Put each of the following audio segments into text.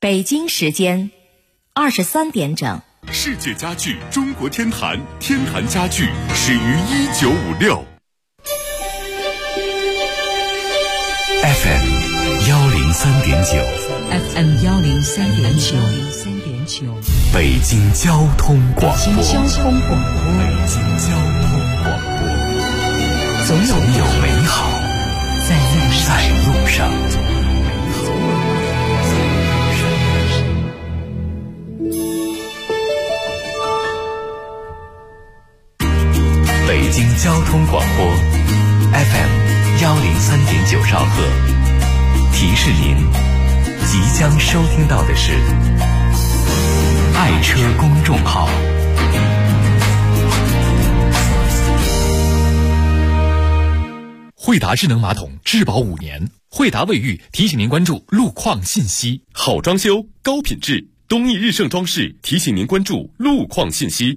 北京时间23点整。 世界家具中国天坛，天坛家具始于1956。FM 103.9 FM 103.9， 北京交通广播。 北京交通广播，总有美好在路上。 北京交通广播 FM 103.9兆赫，提示您即将收听到的是爱车公众号。惠达智能马桶质保5年，惠达卫浴提醒您关注路况信息。好装修高品质，东义日盛装饰提醒您关注路况信息。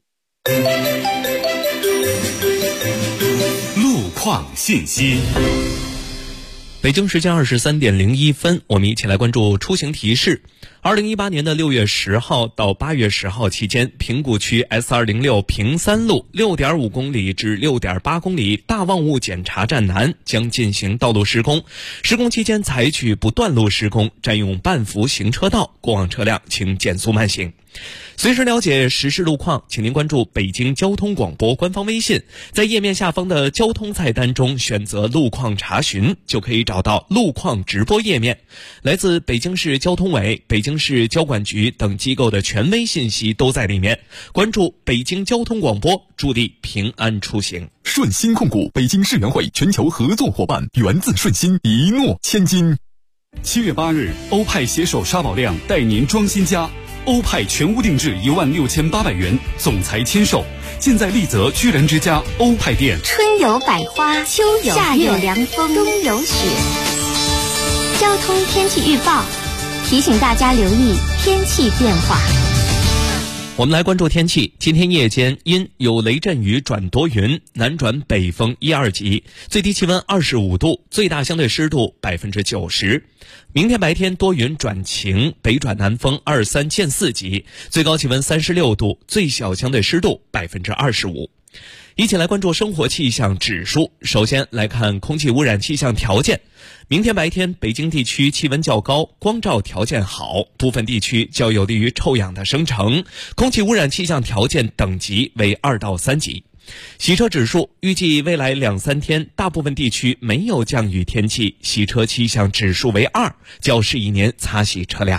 路况信息。 北京时间23点01分，我们一起来关注出行提示。2018年的6月10号到8月10号期间，平谷区 S206 平三路 6.5 公里至 6.8 公里大望雾检查站南将进行道路施工，施工期间采取不断路施工，占用半幅行车道，过往车辆请减速慢行。随时了解实时路况，请您关注北京交通广播官方微信，在页面下方的交通菜单中选择路况查询，就可以找到路况直播页面。来自北京市交通委、北京市交管局等机构的权威信息都在里面。关注北京交通广播，助力平安出行。 顺鑫控股北京世园会全球合作伙伴，源自顺鑫，一诺千金。 7月8日，欧派携手沙宝亮带您装新家。欧派全屋定制16800元，总裁签售，现在丽泽居然之家欧派店。 春有百花，秋有夏有凉风，冬有雪。交通天气预报提醒大家留意天气变化。 我们来关注天气。今天夜间阴有雷阵雨转多云，南转北风1、2级，最低气温25度，最大相对湿度90%。明天白天多云转晴，北转南风2、3见4级，最高气温36度，最小相对湿度25%。一起来关注生活气象指数。首先来看空气污染气象条件。明天白天北京地区气温较高，光照条件好，部分地区较有利于臭氧的生成，空气污染气象条件等级为2到3级。洗车指数预计未来2、3天大部分地区没有降雨天气，洗车气象指数为2，较适宜年擦洗车辆。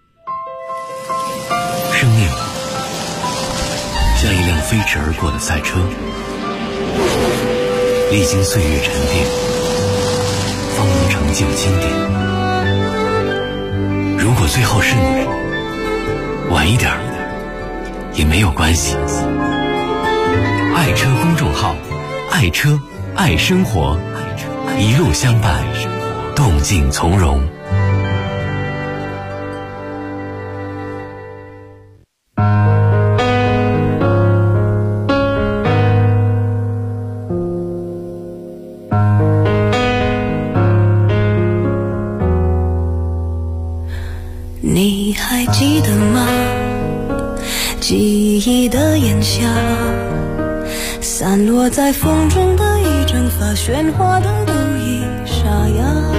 生命像一辆飞驰而过的赛车，历经岁月沉淀，方能成就经典。如果最后是你，晚一点也没有关系。爱车公众号，爱车爱生活，一路相伴，动静从容。 你还记得吗？记忆的炎夏，散落在风中的一整发，喧哗的都已沙哑。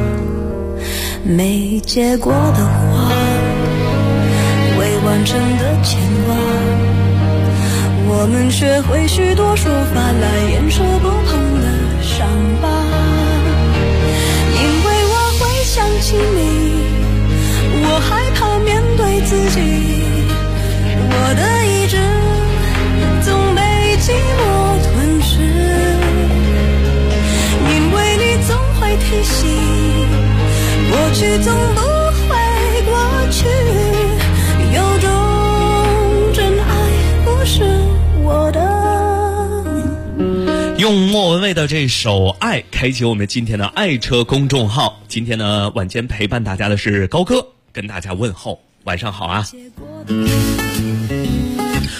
没结果的花，未完成的牵挂，我们学会许多说法来掩饰不碰的伤疤。因为我会想起你，我害怕面对自己，我的意志总被寂寞吞噬。因为你总会提醒，过去总不会过去，有种真爱不是我的。 用莫文蔚的这首《爱》开启我们今天的爱车公众号。今天呢，晚间陪伴大家的是高哥，跟大家问候晚上好啊。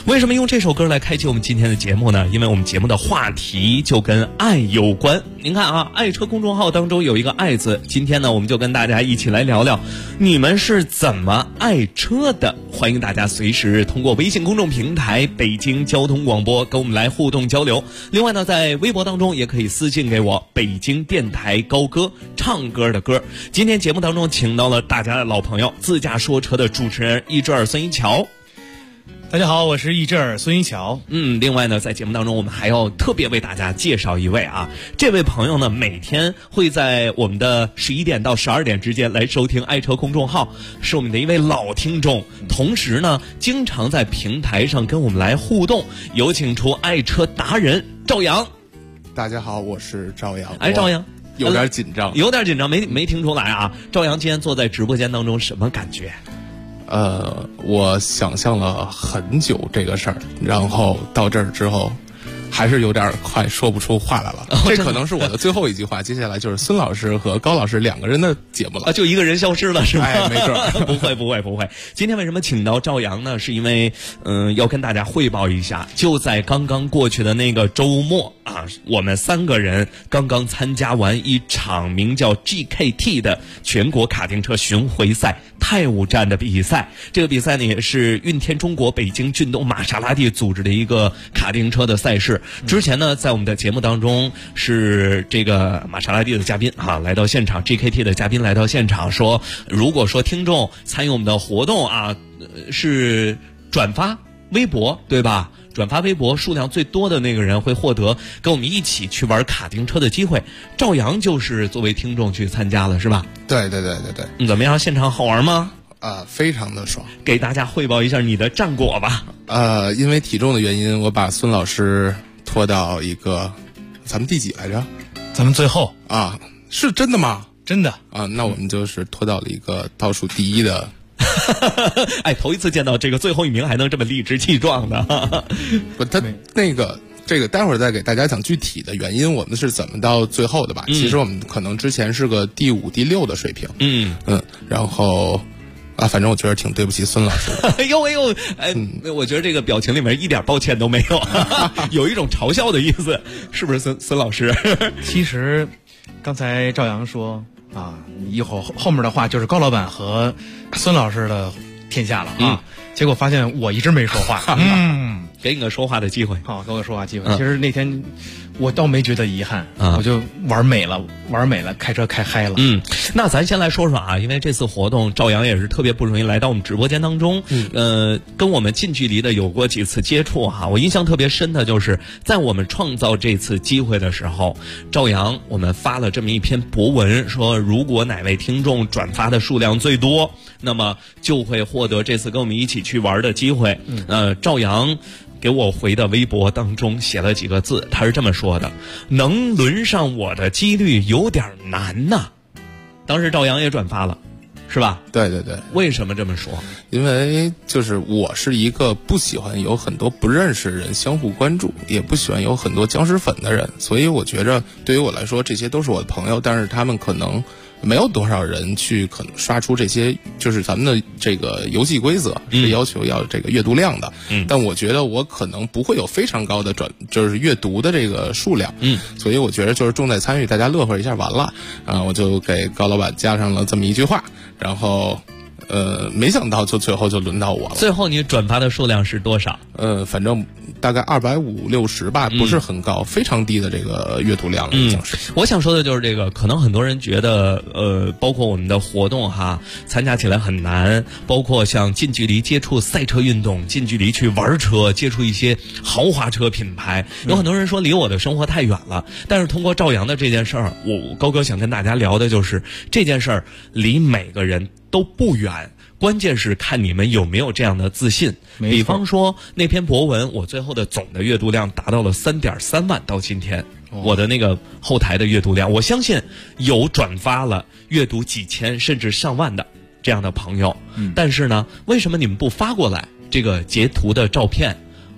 为什么用这首歌来开启我们今天的节目呢？因为我们节目的话题就跟爱有关。您看啊，爱车公众号当中有一个爱字，今天呢我们就跟大家一起来聊聊你们是怎么爱车的。欢迎大家随时通过微信公众平台北京交通广播跟我们来互动交流。另外呢，在微博当中也可以私信给我，北京电台高歌，唱歌的歌。今天节目当中请到了大家的老朋友，自驾说车的主持人易志尔孙一桥。 大家好，我是易志尔孙一桥。 另外呢，在节目当中我们还要特别为大家介绍一位啊，这位朋友呢每天会在我们的11点到12点之间来收听爱车公众号，是我们的一位老听众，同时呢经常在平台上跟我们来互动。有请出爱车达人赵阳。 大家好，我是赵阳。 赵阳有点紧张， 没听出来啊。赵阳今天坐在直播间当中什么感觉？ 我想象了很久这个事儿，然后到这儿之后还是有点快说不出话来了。这可能是我的最后一句话，接下来就是孙老师和高老师两个人的节目了。 就一个人消失了是吧？ 没错。 不会。今天为什么请到赵阳呢？是因为要跟大家汇报一下，就在刚刚过去的那个周末啊，我们3个人刚刚参加完一场名叫 GKT 的全国卡丁车巡回赛泰晤站的比赛。这个比赛呢也是运天中国北京骏东玛莎拉蒂组织的一个卡丁车的赛事。之前呢在我们的节目当中是这个玛莎拉蒂的嘉宾啊来到现场， GKT 的嘉宾来到现场说，如果说听众参与我们的活动啊，是转发微博对吧？转发微博数量最多的那个人会获得跟我们一起去玩卡丁车的机会。赵阳就是作为听众去参加了是吧？ 对。 怎么样？现场好玩吗？ 非常的爽。 给大家汇报一下你的战果吧。 因为体重的原因，我把孙老师拖到一个，咱们第几来着？ 咱们最后啊，是真的吗？ 真的啊，那我们就是拖到了一个倒数第一的。 哎，头一次见到这个最后一名还能这么理直气壮的。 不，他这个待会儿再给大家讲具体的原因，我们是怎么到最后的吧。其实我们可能之前是个第5、第6的水平。然后反正我觉得挺对不起孙老师的。 哎呦，我觉得这个表情里面一点抱歉都没有，有一种嘲笑的意思，是不是孙老师？ 其实刚才赵阳说啊，以后后面的话就是高老板和孙老师的天下了啊。结果发现我一直没说话。 给你个说话的机会。 好，给我说话机会。其实那天我倒没觉得遗憾，我就玩美了，开车开嗨了。 那咱先来说说啊，因为这次活动赵阳也是特别不容易来到我们直播间当中，跟我们近距离的有过几次接触哈。我印象特别深的就是在我们创造这次机会的时候，赵阳我们发了这么一篇博文，说如果哪位听众转发的数量最多，那么就会获得这次跟我们一起去玩的机会。赵阳给我回的微博当中写了几个字，他是这么说的：能轮上我的几率有点难呐。当时赵阳也转发了，是吧？ 对。 为什么这么说？ 因为就是我是一个不喜欢有很多不认识的人相互关注，也不喜欢有很多僵尸粉的人，所以我觉着对于我来说这些都是我的朋友，但是他们可能没有多少人去可能刷出这些，就是咱们的这个游戏规则是要求要这个阅读量的。但我觉得我可能不会有非常高的就是阅读的这个数量。所以我觉得就是重在参与，大家乐呵一下完了啊，我就给高老板加上了这么一句话，然后没想到就最后就轮到我了。 最后你转发的数量是多少？ 反正大概250、60吧，不是很高，非常低的这个阅读量已经是。 我想说的就是这个，可能很多人觉得包括我们的活动哈，参加起来很难，包括像近距离接触赛车运动，近距离去玩车，接触一些豪华车品牌，有很多人说离我的生活太远了。但是通过赵阳的这件事儿，我高哥想跟大家聊的就是这件事儿离每个人都不远，关键是看你们有没有这样的自信。比方说那篇博文，我最后的总的阅读量达到了3.3万，到今天我的那个后台的阅读量，我相信有转发了阅读几千甚至上万的这样的朋友。但是呢，为什么你们不发过来这个截图的照片？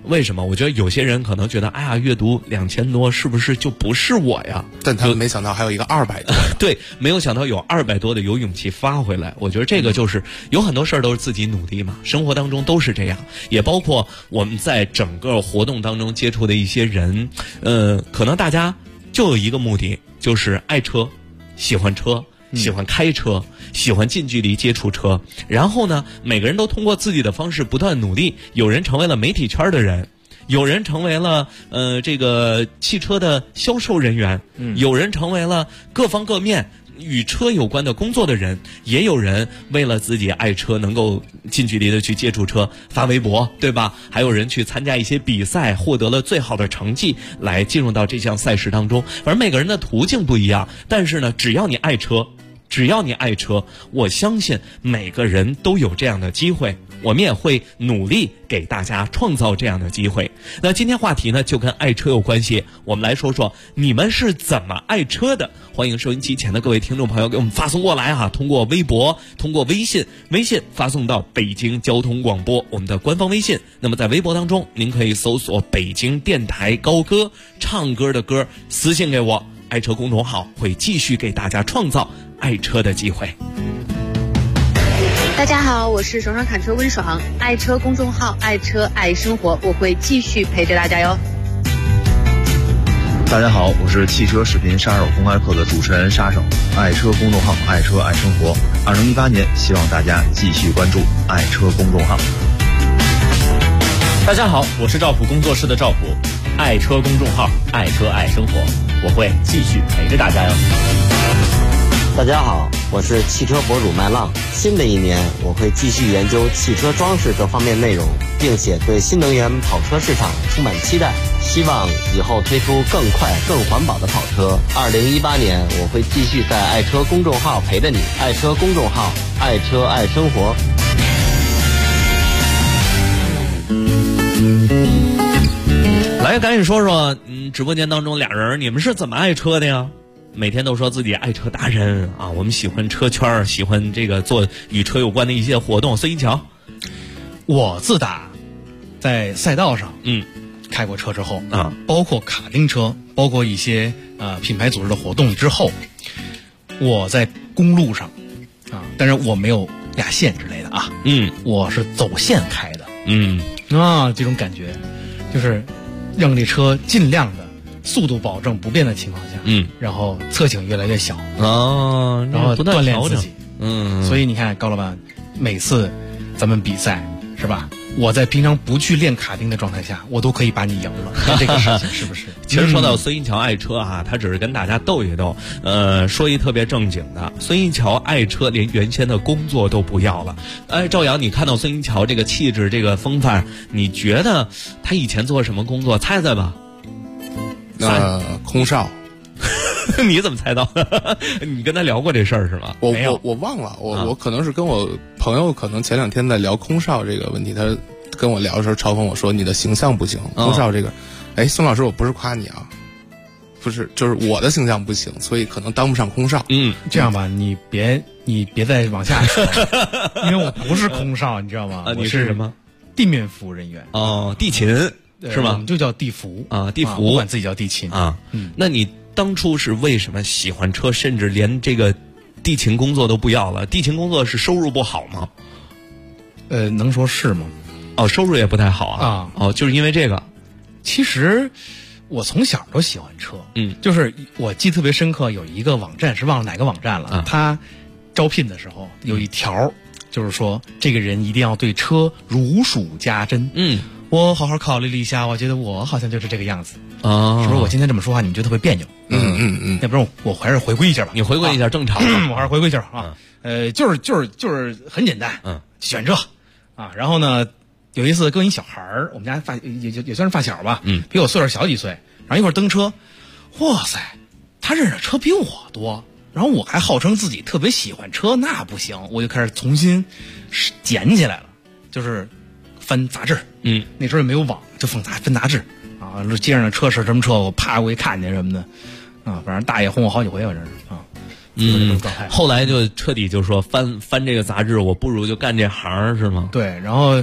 为什么？我觉得有些人可能觉得，哎呀，阅读2000多是不是就不是我呀？ 但他们没想到还有一个200多。 对，没有想到有200多的有勇气发回来。我觉得这个就是有很多事儿都是自己努力嘛，生活当中都是这样，也包括我们在整个活动当中接触的一些人，可能大家就有一个目的，就是爱车，喜欢车。喜欢开车，喜欢近距离接触车，然后呢，每个人都通过自己的方式不断努力。有人成为了媒体圈的人，有人成为了这个汽车的销售人员，有人成为了各方各面与车有关的工作的人，也有人为了自己爱车能够近距离的去接触车发微博，对吧？还有人去参加一些比赛，获得了最好的成绩来进入到这项赛事当中。反正每个人的途径不一样，但是呢，只要你爱车，我相信每个人都有这样的机会，我们也会努力给大家创造这样的机会。那今天话题呢就跟爱车有关系，我们来说说你们是怎么爱车的。欢迎收音机前的各位听众朋友给我们发送过来啊，通过微博，通过微信发送到北京交通广播我们的官方微信。那么在微博当中您可以搜索北京电台高歌，唱歌的歌，私信给我，爱车公众号会继续给大家创造爱车的机会。 大家好，我是爽爽侃车温爽，爱车公众号爱车爱生活，我会继续陪着大家哟。 大家好，我是汽车视频杀手公开课的主持人沙手，爱车公众号爱车爱生活。2018年，希望大家继续关注爱车公众号。 大家好，我是赵普工作室的赵普，爱车公众号爱车爱生活，我会继续陪着大家哟。 大家好，我是汽车博主麦浪。新的一年，我会继续研究汽车装饰这方面内容，并且对新能源跑车市场充满期待，希望以后推出更快、更环保的跑车。2018年，我会继续在爱车公众号陪着你，爱车公众号，爱车爱生活。 来，赶紧说说，直播间当中俩人，你们是怎么爱车的呀？每天都说自己爱车达人啊，我们喜欢车圈，喜欢这个做与车有关的一些活动。孙一桥， 我自打在赛道上开过车之后啊， 包括卡丁车，包括一些品牌组织的活动之后，我在公路上啊，但是我没有压线之类的啊，我是走线开的，这种感觉就是让这车尽量的速度保证不变的情况下，然后侧倾越来越小然后锻炼自己，所以你看高老板，每次咱们比赛是吧？我在平常不去练卡丁的状态下，我都可以把你赢了，这个事情是不是？ 其实说到孙一桥爱车啊，他只是跟大家斗一斗，说一特别正经的，孙一桥爱车连原先的工作都不要了。哎，赵阳，你看到孙一桥这个气质、这个风范，你觉得他以前做什么工作？猜猜吧。 空少。 你怎么猜到？你跟他聊过这事儿是吗？ 我忘了，我可能是跟我朋友，可能前2天在聊空少这个问题，他跟我聊的时候嘲讽我说你的形象不行，空少这个，孙老师，我不是夸你啊，不是，就是我的形象不行，所以可能当不上空少。 这样吧，你别再往下说，因为我不是空少，你知道吗？ 你是什么？ 地面服务人员。 地勤是吗？ 我们就叫地服啊，地服， 不管自己叫地勤啊。那你当初是为什么喜欢车，甚至连这个地勤工作都不要了？地勤工作是收入不好吗？ 能说是吗？ 收入也不太好啊。就是因为这个。 其实我从小都喜欢车，就是我记得特别深刻，有一个网站是忘了哪个网站了，他招聘的时候有一条，就是说这个人一定要对车如数家珍。我好好考虑了一下，我觉得我好像就是这个样子啊。是不是我今天这么说话你们觉得特别别扭？要不然我还是回归一下吧。 你回归一下正常， 我还是回归一下啊。就是很简单，选车啊。然后呢，有一次跟一小孩儿，我们家也算是发小吧，比我岁数小几岁。然后一会儿登车，哇塞，他认识车比我多。然后我还号称自己特别喜欢车，那不行，我就开始重新捡起来了，就是翻杂志。那时候也没有网，就翻杂志啊，街上的车是什么车，我啪我一看见什么的啊，反正大爷轰我好几回，反正是啊。 后来就彻底就说翻这个杂志，我不如就干这行是吗？ 对，然后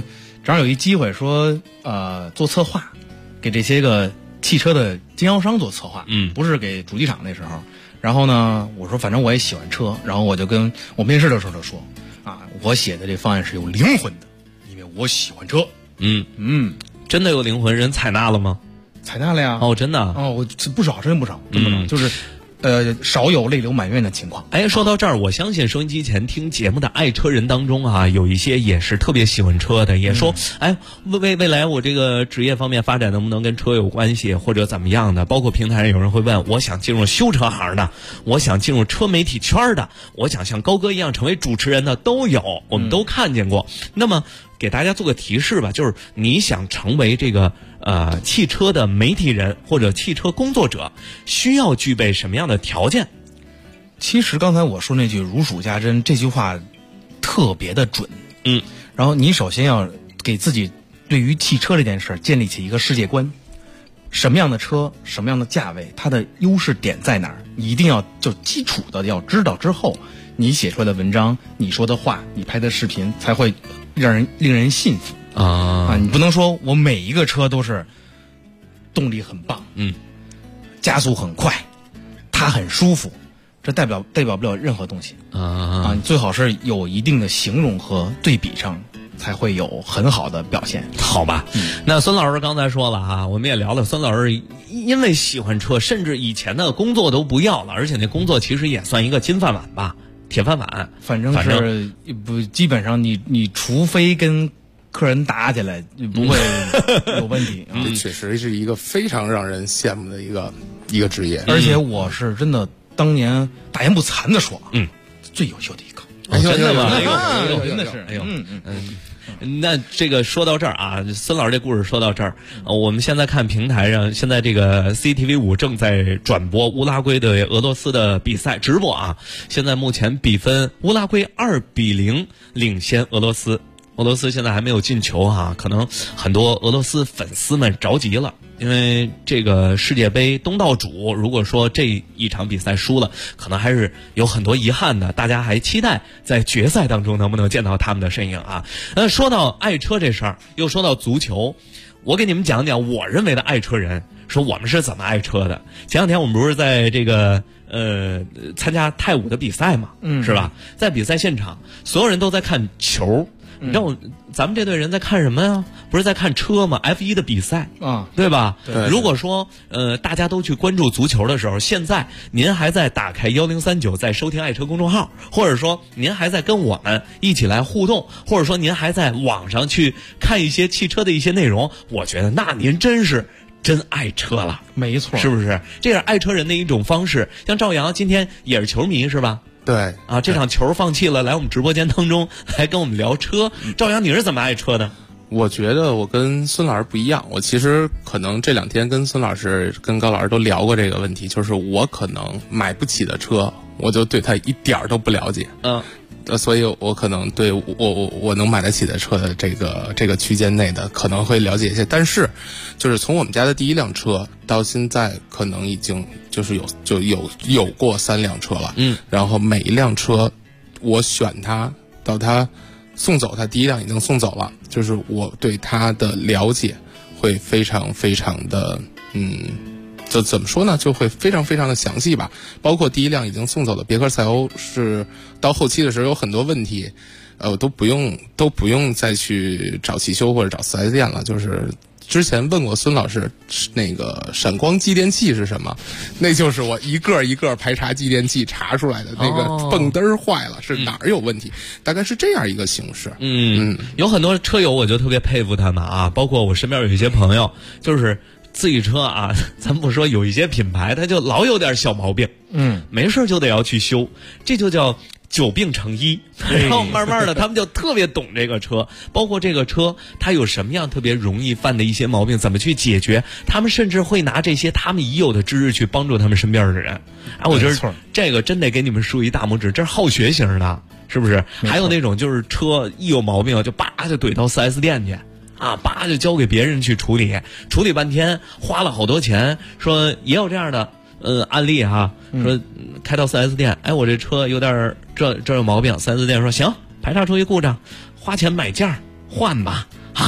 正好有一机会说做策划，给这些个汽车的经销商做策划，不是给主机厂那时候。然后呢，我说反正我也喜欢车，然后我就跟我面试的时候就说我写的这方案是有灵魂的，因为我喜欢车。 真的有灵魂，人采纳了吗？ 采纳了呀。 哦，真的我不少，真不少，就是少有泪流满面的情况。 哎，说到这儿，我相信收音机前听节目的爱车人当中有一些也是特别喜欢车的，也说未来我这个职业方面发展能不能跟车有关系，或者怎么样的。包括平台上有人会问，我想进入修车行的，我想进入车媒体圈的，我想像高哥一样成为主持人的，都有，我们都看见过。那么给大家做个提示吧，就是你想成为这个汽车的媒体人或者汽车工作者，需要具备什么样的条件？ 其实刚才我说那句如数家珍这句话特别的准。然后你首先要给自己对于汽车这件事建立起一个世界观，什么样的车，什么样的价位，它的优势点在哪儿，你一定要就基础的要知道，之后你写出来的文章，你说的话，你拍的视频才会令人信服你不能说我每一个车都是动力很棒，加速很快，它很舒服，这代表不了任何东西你最好是有一定的形容和对比上，才会有很好的表现。 好吧，那孙老师刚才说了我们也聊了，孙老师因为喜欢车，甚至以前的工作都不要了，而且那工作其实也算一个金饭碗吧。铁饭碗， 反正是不，基本上你除非跟客人打起来，不会有问题。 这确实是一个非常让人羡慕的一个职业， 而且我是真的当年大言不惭的说，最优秀的一个。 真的吗？ 真的是， 那这个说到这儿孙老师这故事说到这儿，我们现在看平台上，现在这个 CCTV5 正在转播乌拉圭对俄罗斯的比赛直播现在目前比分乌拉圭2-0领先俄罗斯。俄罗斯现在还没有进球可能很多俄罗斯粉丝们着急了，因为这个世界杯东道主，如果说这一场比赛输了，可能还是有很多遗憾的。大家还期待在决赛当中能不能见到他们的身影说到爱车这事儿，又说到足球，我给你们讲讲我认为的爱车人，说我们是怎么爱车的。前两天我们不是在这个参加泰武的比赛嘛，是吧？在比赛现场，所有人都在看球。你知道咱们这队人在看什么呀？不是在看车吗？ F1 的比赛对吧？ 对。 如果说大家都去关注足球的时候，现在您还在打开1039在收听爱车公众号，或者说您还在跟我们一起来互动，或者说您还在网上去看一些汽车的一些内容，我觉得那您真是真爱车了。 没错， 是不是？这是爱车人的一种方式。像赵阳今天也是球迷是吧？ 对这场球放弃了，来我们直播间当中来跟我们聊车。赵阳，你是怎么爱车的？ 我觉得我跟孙老师不一样，我其实可能这2天跟孙老师跟高老师都聊过这个问题，就是我可能买不起的车，我就对它一点儿都不了解。所以我可能对我能买得起的车的这个区间内的可能会了解一些，但是就是从我们家的第一辆车到现在，可能已经就是有过3辆车了。然后每一辆车我选它到它送走，它第一辆已经送走了，就是我对它的了解会非常非常的就怎么说呢，就会非常非常的详细吧。包括第一辆已经送走的别克赛欧，是到后期的时候有很多问题，都不用再去找汽修或者找 4S 店了。就是之前问过孙老师，那个闪光继电器是什么？那就是我一个一个排查继电器查出来的。那个泵灯坏了，是哪儿有问题？大概是这样一个形式。 有很多车友我就特别佩服他们包括我身边有一些朋友，就是自己车咱不说有一些品牌，它就老有点小毛病，没事就得要去修，这就叫久病成医。然后慢慢的他们就特别懂这个车，包括这个车它有什么样特别容易犯的一些毛病，怎么去解决，他们甚至会拿这些他们已有的知识去帮助他们身边的人。我觉得这个真得给你们竖一大拇指，这是好学型的，是不是？还有那种就是车一有毛病就就怼到 4S 店去就交给别人去处理半天，花了好多钱。说也有这样的案例说开到 4S 店，我这车有点这有毛病， 4S 店说行，排查出一故障，花钱买件换吧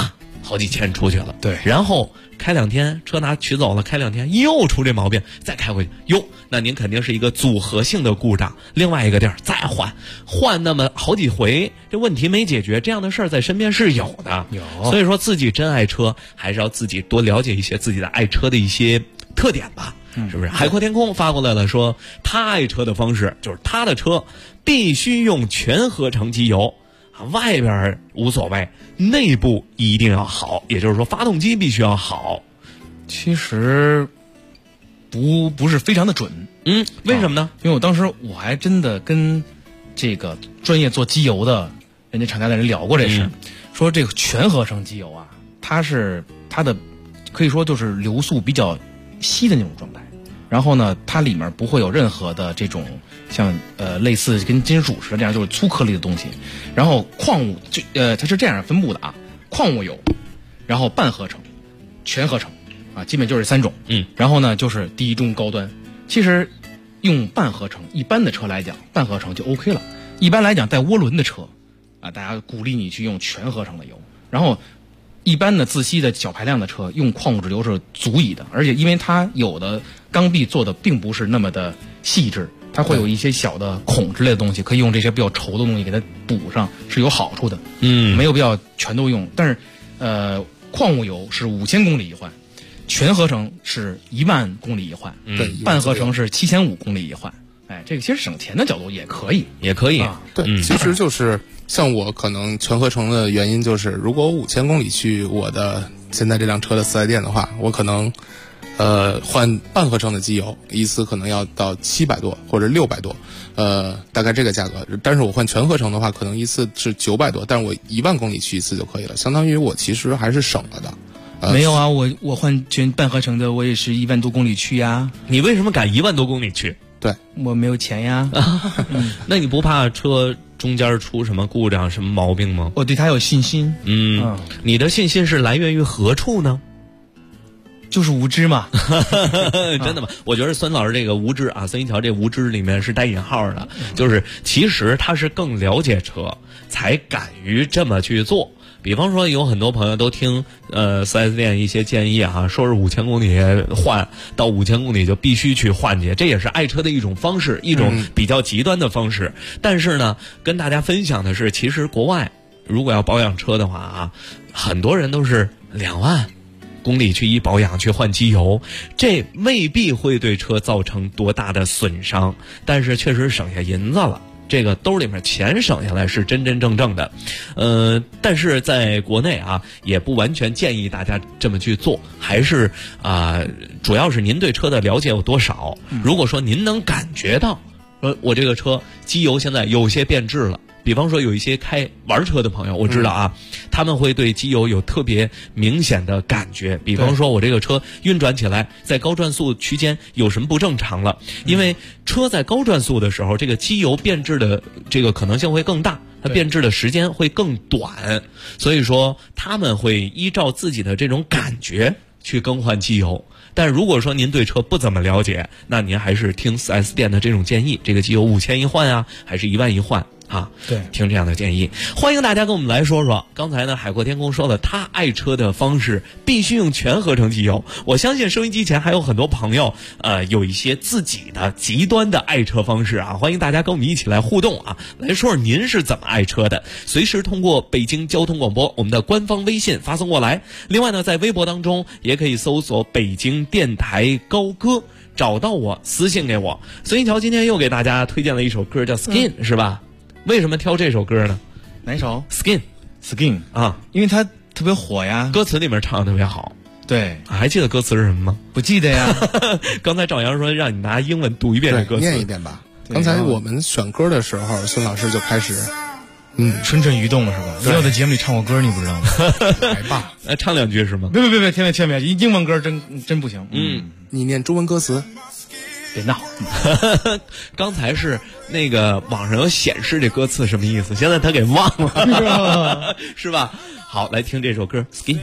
好几千出去了。 对， 然后开2天，车拿取走了，开2天又出这毛病，再开回去，哟，那您肯定是一个组合性的故障，另外一个地儿再换那么好几回，这问题没解决，这样的事儿在身边是有的。所以说自己真爱车，还是要自己多了解一些自己的爱车的一些特点吧。是不是？海阔天空发过来了，说他爱车的方式就是他的车必须用全合成机油，外边无所谓，内部一定要好，也就是说发动机必须要好。 其实不是非常的准。 为什么呢？ 因为我当时我还真的跟这个专业做机油的人家厂家的人聊过这事，说这个全合成机油啊，它的可以说就是流速比较稀的那种状态，然后呢，它里面不会有任何的这种像类似跟金属似的这样就是粗颗粒的东西。然后矿物它是这样分布的啊，矿物油，然后半合成、全合成啊，基本就是3种。然后呢就是低中高端。其实用半合成，一般的车来讲，半合成就 OK 了。一般来讲带涡轮的车啊，大家鼓励你去用全合成的油。然后一般的自吸的小排量的车用矿物质油是足以的，而且因为它有的缸壁做的并不是那么的细致，它会有一些小的孔之类的东西，可以用这些比较稠的东西给它补上，是有好处的。没有必要全都用。但是矿物油是5000公里一换，全合成是10000公里一换，半合成是7500公里一换。哎，这个其实省钱的角度也可以。 对，其实就是像我可能全合成的原因就是，如果我5000公里去我的现在这辆车的4S店的话，我可能换半合成的机油一次可能要到700多或者600多，大概这个价格。但是我换全合成的话，可能一次是900多，但是我10000公里去一次就可以了，相当于我其实还是省了的。 没有啊，我换全半合成的，我也是10000多公里去呀。 你为什么敢10000多公里去？ 对， 我没有钱呀。 那你不怕车中间出什么故障、什么毛病吗？ 我对它有信心。 你的信心是来源于何处呢？ 就是无知嘛。 真的吗？我觉得孙老师这个无知啊，孙一桥这无知里面是带引号的，就是其实他是更了解车，才敢于这么去做。比方说有很多朋友都听4S 店一些建议啊，说是5000公里换，到5000公里就必须去换去，这也是爱车的一种方式，一种比较极端的方式。但是呢，跟大家分享的是，其实国外如果要保养车的话啊，很多人都是2万公里去一保养，去换机油，这未必会对车造成多大的损伤，但是确实省下银子了。这个兜里面钱省下来是真真正正的，但是在国内啊，也不完全建议大家这么去做，还是主要是您对车的了解有多少。如果说您能感觉到，我这个车机油现在有些变质了。比方说有一些开玩车的朋友，我知道啊，他们会对机油有特别明显的感觉。比方说我这个车运转起来在高转速区间有什么不正常了，因为车在高转速的时候，这个机油变质的这个可能性会更大，它变质的时间会更短，所以说他们会依照自己的这种感觉去更换机油。但如果说您对车不怎么了解，那您还是听 4S 店的这种建议，这个机油5000一换啊，还是10000一换啊？ 对， 听这样的建议。欢迎大家跟我们来说说，刚才呢海阔天空说了他爱车的方式必须用全合成机油，我相信收音机前还有很多朋友有一些自己的极端的爱车方式啊，欢迎大家跟我们一起来互动啊，来说说您是怎么爱车的，随时通过北京交通广播我们的官方微信发送过来。另外呢，在微博当中也可以搜索北京电台高歌，找到我私信给我。孙一桥今天又给大家推荐了一首歌叫 Skin，是吧？为什么挑这首歌呢？ 哪首 ？Skin 啊， 因为它特别火呀， 歌词里面唱的特别好。 对， 还记得歌词是什么吗？ 不记得呀。 刚才赵阳说让你拿英文读一遍这歌词， 念一遍吧。刚才我们选歌的时候，孙老师就开始蠢蠢欲动了，是吧？你有在节目里唱过歌，你不知道吗？ 来吧， 唱两句是吗？ 别，千万别，英文歌真不行。 你念中文歌词。 别闹。 刚才是那个网上有显示这歌词什么意思，现在他给忘了，是吧？好，来听这首歌 Skin。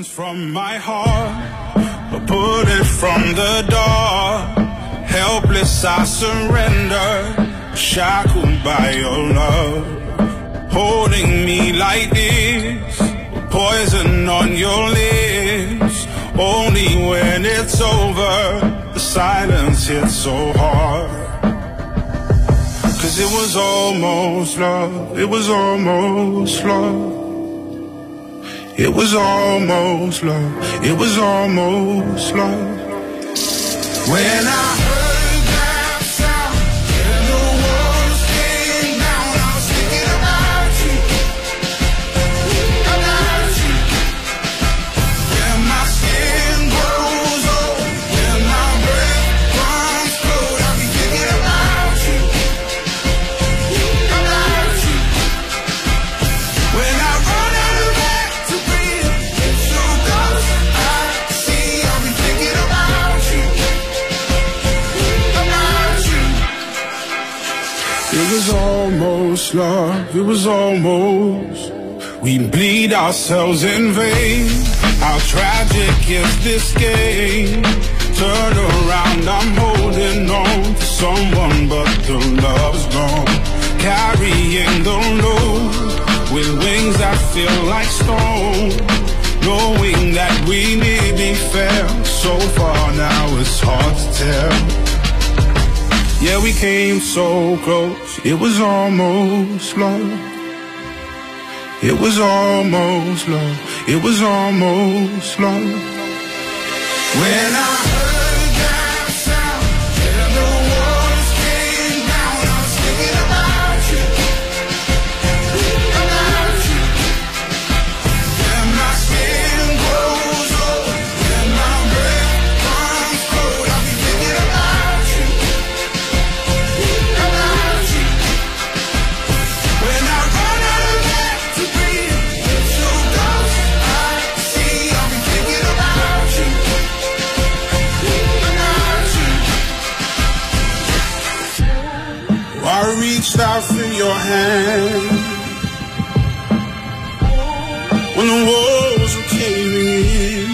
Put it from the door, helpless I surrender, shackled by your love, holding me like this, poison on your lips. Only when it's over, the silence hits so hard. 'Cause it was almost love, it was almost love. It was almost love, it was almost love. When I heard that sound and the walls came down, I was thinking about you, about you. When my skin grows old, when my breath runs cold, I'll be thinking about you, about you. When I run out of air to breathe, it's so close I see, I'll be thinking about you. It was almost love, it was almost. We bleed ourselves in vain. How tragic is this game? Turn around, I'm holding on to someone, but the love's gone. Carrying the load with wings that feel like stone. Knowing that we nearly fell so far, now it's hard to tell. Yeah, we came so close, it was almost love. It was almost love, it was almost love. When I heard that sound and the walls came down, I was thinking about you, about you. When my skin grows old, when my breath runs cold, I'll be thinking about you. I reached out for your hand when the walls were caving in,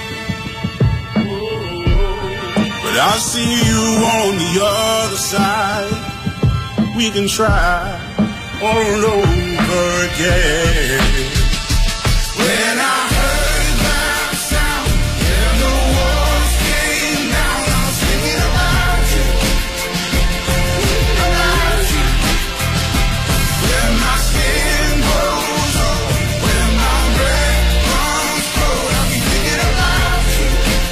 but I see you on the other side. We can try all over again. When I heard that sound and the walls came down, I was thinking about you. When my skin grows old, when my breath runs cold, I'll be thinking about you,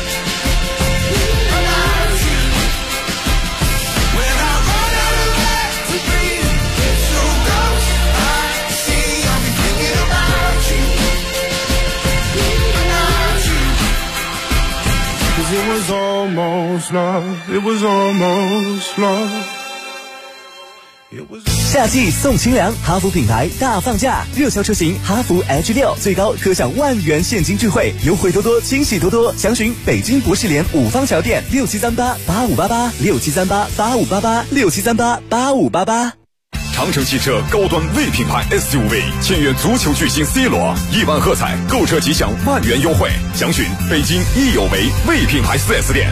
about you. When I run out of air to breathe, it's so close I see, I'll be thinking about you, about you. 'Cause it was almost love, it was almost love. 夏季送清凉，哈弗品牌大放价，热销车型哈弗 H6 最高可享10000元现金智慧，优惠多多，惊喜多多。详询北京博士联五方桥店673885886738858867388588。 长城汽车高端 V 品牌 SUV 签约足球巨星 C 罗，1万喝彩，购车即享10000元优惠。详询北京益友维 V 品牌 4S 店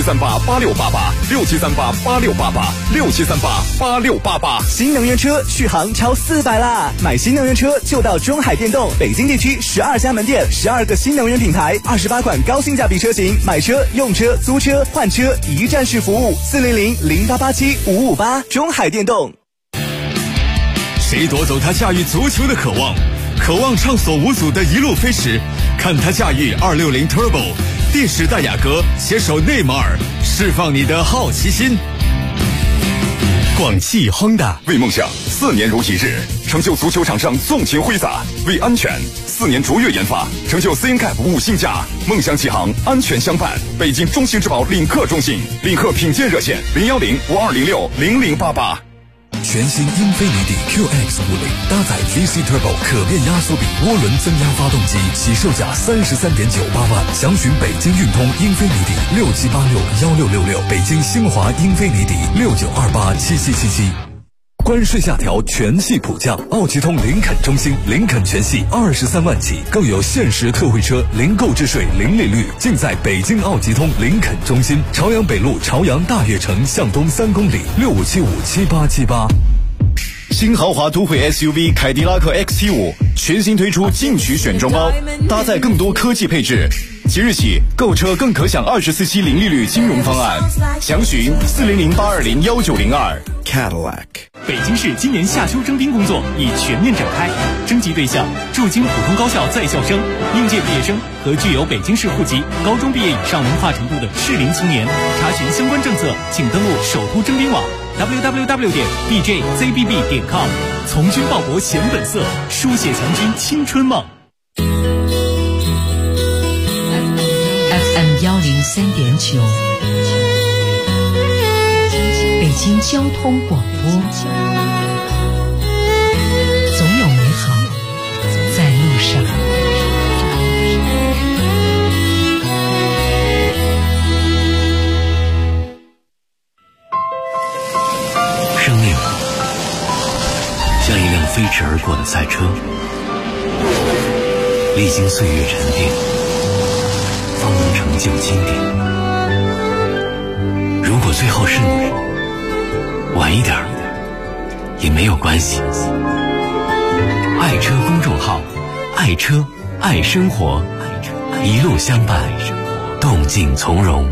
673886886738868867388688。 新能源车续航超400啦！买新能源车就到中海电动，北京地区12家门店，12个新能源品牌，28款高性价比车型，买车、用车、租车、换车一站式服务，40008875558，中海电动。 谁夺走他驾驭足球的渴望？渴望畅所无阻的一路飞驰，看他驾驭260 Turbo， 电时代雅阁携手内马尔，释放你的好奇心。广汽Honda为梦想4年如一日，成就足球场上纵情挥洒；为安全4年卓越研发，成就 CNCAP 5星加。梦想启航，安全相伴。北京中兴之宝领克中心，领克品鉴热线01052060088。 全新英菲尼迪 QX50 搭载 VC Turbo 可变压缩比涡轮增压发动机，起售价33.98万。详询北京运通英菲尼迪67861666，北京星华英菲尼迪69287777。关税下调，全系普降，奥吉通林肯中兴，林肯全系23万起，更有限时特惠车，零购置税，零利率，尽在北京奥吉通林肯中心，朝阳北路朝阳大悦城向东3公里，65757878。 新豪华都会 SUV 凯迪拉克 XT5 全新推出进取选装包，搭载更多科技配置。即日起购车更可享24期零利率金融方案，详询400-820-1902。 Cadillac。 北京市今年夏秋征兵工作已全面展开，征集对象驻京普通高校在校生、应届毕业生和具有北京市户籍、高中毕业以上文化程度的适龄青年。查询相关政策，请登录首都征兵网 www.bjzbb.com。从军报国显本色，书写强军青春梦。 FM 103.9，北京交通广播，总有美好在路上。 生命像一辆飞驰而过的赛车，历经岁月沉淀，方能成就经典。如果最后是你，晚一点也没有关系。爱车公众号，爱车爱生活，一路相伴，动静从容。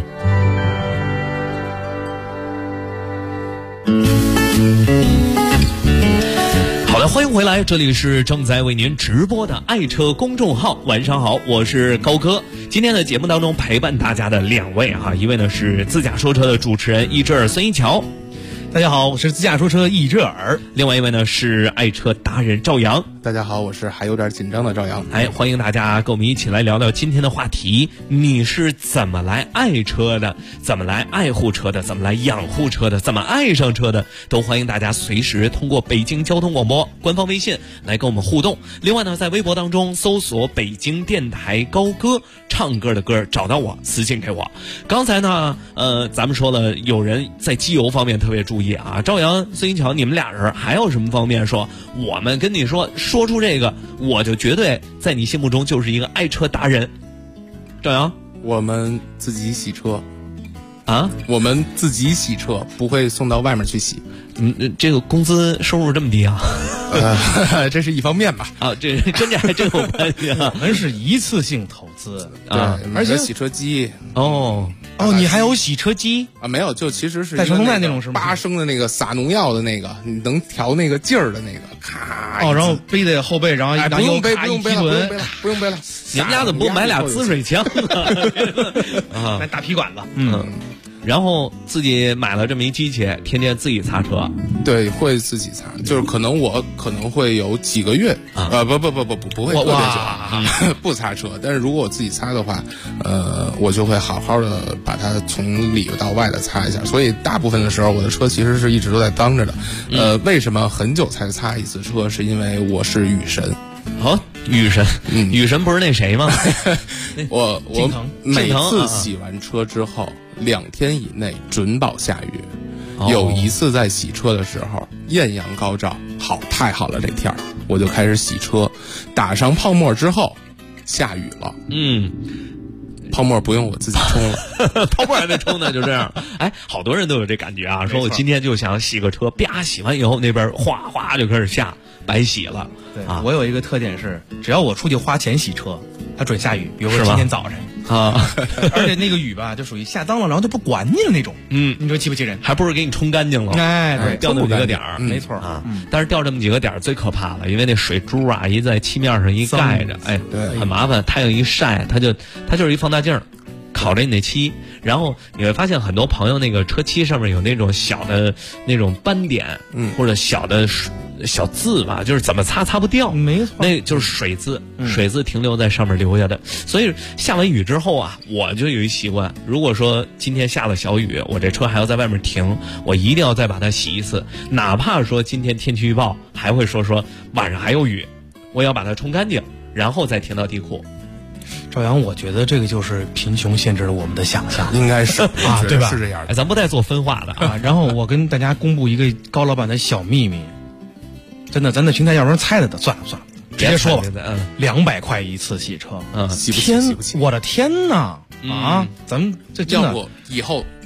好的，欢迎回来，这里是正在为您直播的爱车公众号。晚上好，我是高哥。今天的节目当中陪伴大家的两位一位呢是自驾说车的主持人易志尔孙一桥。 大家好，我是自驾说车易志尔。 另外一位呢是爱车达人赵阳。 大家好，我是还有点紧张的赵阳。 欢迎大家跟我们一起来聊聊今天的话题，你是怎么来爱车的，怎么来爱护车的，怎么来养护车的，怎么爱上车的，都欢迎大家随时通过北京交通广播官方微信来跟我们互动。另外呢，在微博当中搜索北京电台高歌，唱歌的歌找到我，私信给我。刚才呢咱们说了，有人在机油方面特别注意啊，赵阳孙一桥，你们俩人还有什么方面说我们跟你说出这个，我就绝对在你心目中就是一个爱车达人。赵阳， 我们自己洗车啊， 我们自己洗车，不会送到外面去洗。 这个工资收入这么低啊？ 这是一方面吧。 啊，这跟这还真有关系啊。 我们是一次性投资啊，而且洗车机你还有洗车机啊？没有，就其实是带传送带那种，是吗 ？8升的那个撒农药的那个，你能调那个劲儿的那个，咔。 然后背在后背，然后不用背了，不用背了。 你们家怎么不买俩滋水枪啊？买大皮管子。 然后自己买了这么一机器，天天自己擦车。 对，会自己擦，就是我可能会有几个月不会特别久不擦车。但是如果我自己擦的话，我就会好好的把它从里到外的擦一下。所以大部分的时候，我的车其实是一直都在当着的。为什么很久才擦一次车？是因为我是雨神。 雨神，雨神不是那谁吗？ 我每次洗完车之后2天以内准保下雨。有一次在洗车的时候，艳阳高照，太好了，这天儿我就开始洗车，打上泡沫之后，下雨了。泡沫不用我自己冲了， 泡沫还没冲呢，就这样。好多人都有这感觉啊，说我今天就想洗个车，啪，洗完以后那边哗哗就开始下，白洗了。 对啊，我有一个特点是，只要我出去花钱洗车，它准下雨。比如说今天早晨啊， 而且那个雨吧，就属于下脏了，然后就不管你了那种。你说气不气人？ 还不如给你冲干净了。 对， 掉那么几个点儿， 没错啊。但是掉这么几个点儿最可怕了，因为那水珠啊一在漆面上一盖着，很麻烦。太阳一晒，它就是一放大镜，烤着你那漆。然后你会发现很多朋友那个车漆上面有那种小的那种斑点，或者小的小字吧，就是怎么擦不掉， 没错， 那就是水渍，水渍停留在上面留下的。所以下完雨之后啊，我就有一习惯，如果说今天下了小雨，我这车还要在外面停，我一定要再把它洗一次，哪怕说今天天气预报还会说晚上还有雨，我要把它冲干净，然后再停到地库。 赵阳，我觉得这个就是贫穷限制了我们的想象， 应该是啊， 对吧？ 是这样的， 咱不带做分化的啊。然后我跟大家公布一个高老板的小秘密，真的，咱在平台要不然猜的，算了，直接说吧，200块一次洗车， 洗不起， 我的天哪！啊，咱们这真的以后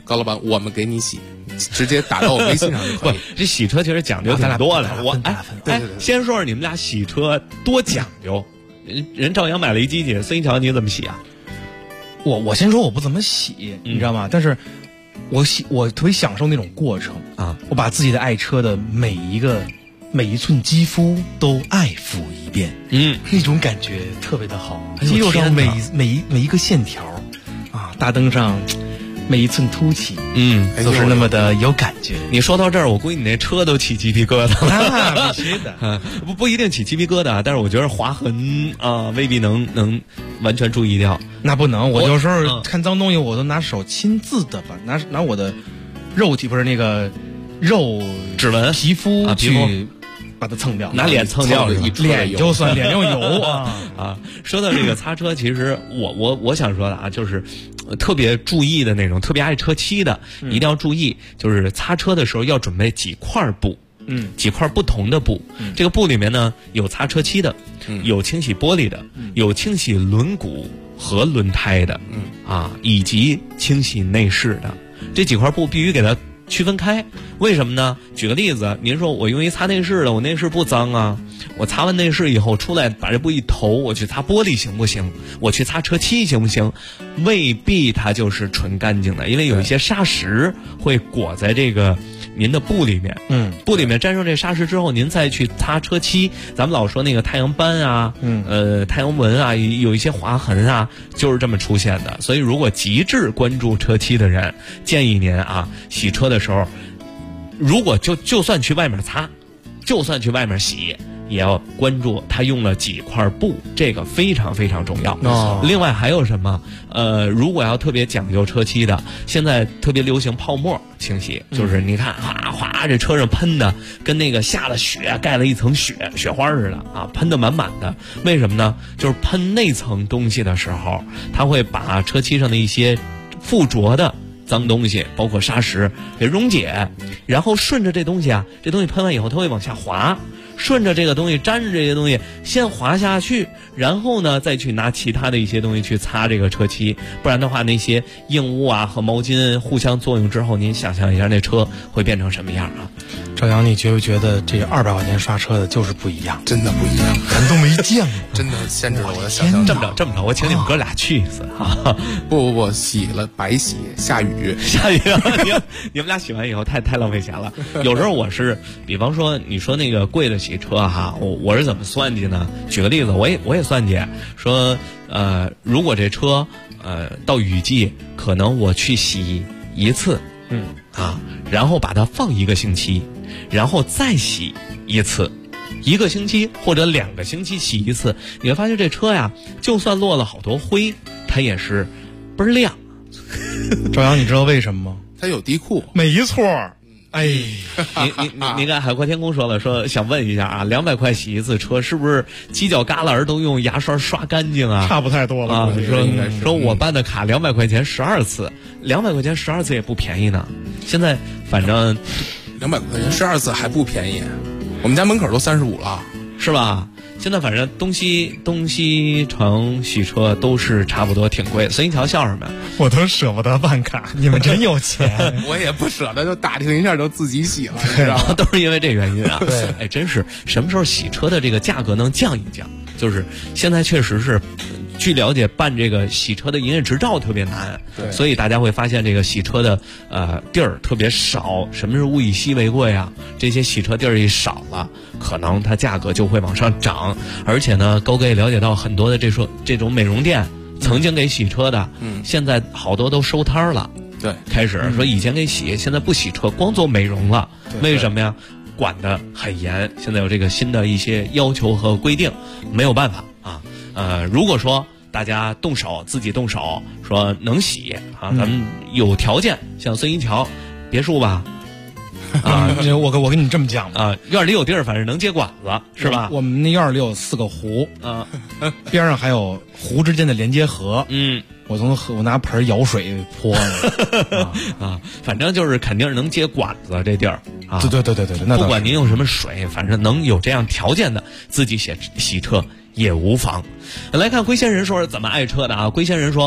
高老板，我们给你洗，直接打到我微信上就可以。 不，这洗车其实讲究挺多的。 对， 先说说你们俩洗车多讲究。人赵阳买了一机器，孙一桥你怎么洗啊？ 我先说我不怎么洗，你知道吗？但是我特别享受那种过程啊！我把自己的爱车的每一寸肌肤都爱抚一遍，那种感觉特别的好。肌肉上每一个线条啊，大灯上每一寸凸起，都是那么的有感觉。 你说到这儿，我估计你那车都起鸡皮疙瘩了。必须的， 不一定起鸡皮疙瘩，但是我觉得划痕啊，未必能完全注意掉。 那不能，我有时候看脏东西，我都拿手亲自的把拿我的肉体不是那个肉指纹皮肤去把它蹭掉， 拿脸蹭掉， 脸就算脸用油啊。 说到这个擦车，其实我想说的啊，就是特别注意的那种，特别爱车漆的，一定要注意，就是擦车的时候要准备几块布。几块不同的布，这个布里面呢有擦车漆的，有清洗玻璃的，有清洗轮毂和轮胎的，以及清洗内饰的。这几块布必须给它区分开。为什么呢？举个例子，您说我用一擦内饰的，我内饰不脏啊，我擦完内饰以后出来把这布一投，我去擦玻璃行不行？我去擦车漆行不行？未必它就是纯干净的，因为有一些砂石会裹在这个您的布里面，布里面沾上这砂石之后，您再去擦车漆，咱们老说那个太阳斑啊，太阳纹啊，有一些划痕啊，就是这么出现的。所以如果极致关注车漆的人，建议您啊，洗车的时候，如果就算去外面擦，就算去外面洗，也要关注他用了几块布，这个非常非常重要。另外还有什么？如果要特别讲究车漆的，现在特别流行泡沫清洗，就是你看哗哗这车上喷的跟那个下了雪盖了一层雪花似的啊，喷得满满的。为什么呢？就是喷那层东西的时候，它会把车漆上的一些附着的脏东西，包括砂石给溶解，然后顺着这东西啊，这东西喷完以后它会往下滑，顺着这个东西沾着这些东西先滑下去，然后呢再去拿其他的一些东西去擦这个车漆，不然的话那些硬物啊和毛巾互相作用之后，您想象一下那车会变成什么样啊？ 赵阳，你觉不觉得这200块钱刷车的就是不一样？ 真的不一样， 咱都没见过， 真的限制了我的想象。 这么着，我请你们哥俩去一次啊！ 不，洗了白洗，下雨你们俩洗完以后太浪费钱了。有时候我是，比方说你说那个贵的洗车哈，我是怎么算计呢？举个例子，我也算计说，如果这车到雨季，可能我去洗一次，然后把它放1个星期，然后再洗一次，1个星期或者2个星期洗一次，你会发现这车呀，就算落了好多灰，它也是倍儿亮。 赵阳，你知道为什么吗？ 它有地库， 没错。哎， 你看海阔天空说想问一下啊，200块洗一次车，是不是犄角旮旯都用牙刷刷干净啊？ 差不太多了啊。说我办的卡200块钱12次，200块钱12次也不便宜呢。现在反正 200块钱12次还不便宜，我们家门口都35了， 是吧？现在反正东西城洗车都是差不多挺贵。孙一桥笑什么呀？ 我都舍不得办卡，你们真有钱。 我也不舍得，就打听一下就自己洗了，你知道吗？ 都是因为这原因啊。对，哎，真是什么时候洗车的这个价格能降一降？就是现在确实是。据了解，办这个洗车的营业执照特别难，所以大家会发现这个洗车的地儿特别少。什么是物以稀为贵啊？这些洗车地儿一少了，可能它价格就会往上涨。而且呢，高哥也了解到很多的这种美容店曾经给洗车的，现在好多都收摊了。 对， 开始说以前给洗，现在不洗车，光做美容了。为什么呀？管得很严，现在有这个新的一些要求和规定，没有办法啊。如果说大家自己动手，说能洗啊，咱们有条件，像孙一桥别墅吧， 啊，我跟你这么讲啊，院里有地儿，反正能接管子，是吧？ 我们那院里有4个湖啊，边上还有湖之间的连接河，我拿盆舀水泼啊，反正就是肯定是能接管子这地儿啊。 对，那不管您用什么水，反正能有这样条件的自己洗车也无妨。来看龟仙人说是怎么爱车的啊？龟仙人说，